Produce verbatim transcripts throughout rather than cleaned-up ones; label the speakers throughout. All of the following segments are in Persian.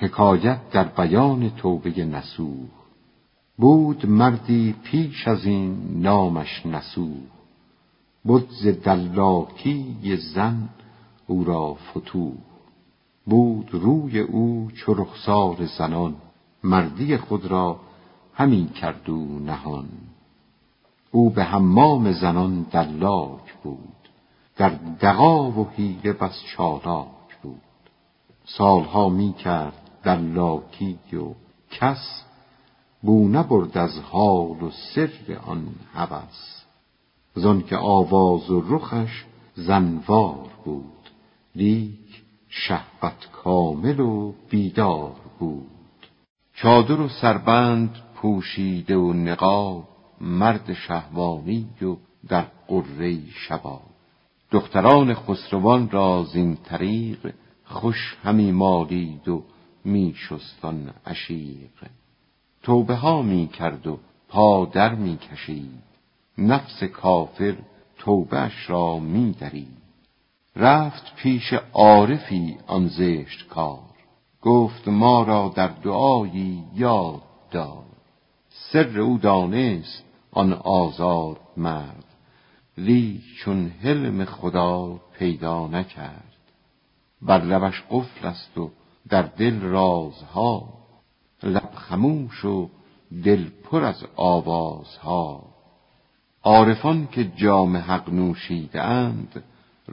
Speaker 1: حکایت در بیان توبه نصوح. بود مردی پیش از این نامش نصوح، بود ز دلاکی زن او را فتوح. بود روی او چو رخسار زنان، مردی خود را همی کرد او نهان. او به حمام زنان دلاک بود، در دغا و حیله بس چالاک بود. سالها می کرد دلاکی و کس، بو نبرد از حال و سر آن هوس. زان که آواز و رخش زنوار بود، لیک شهوت کامل و بیدار بود. چادر و سربند پوشیده و نقاب، مرد شهوانی و در غره شباب. دختران خسروان را زین طریق، خوش همی مالید و می شست آن عشیق. توبه ها می کرد و پا در می کشید، نفس کافر توبه اش را می درید. رفت پیش عارفی آن زشت کار، گفت ما را در دعایی یاد دار. سر او دانست آن آزاد مرد، لیک چون حلم خدا پیدا نکرد. بر لبش قفل است و در دل رازها، لب خموش و دل پر از آوازها. عارفان که جام حق نوشیده اند،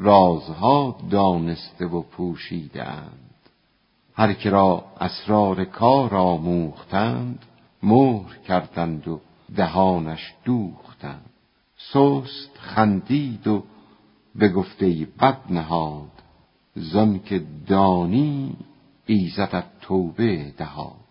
Speaker 1: رازها دانسته و پوشیده اند. هر که را اسرار کار آموختند، مهر کردند و دهانش دوختند. سست خندید و به گفته بد نهاد، زان که دانی ایزدت توبه دهاد.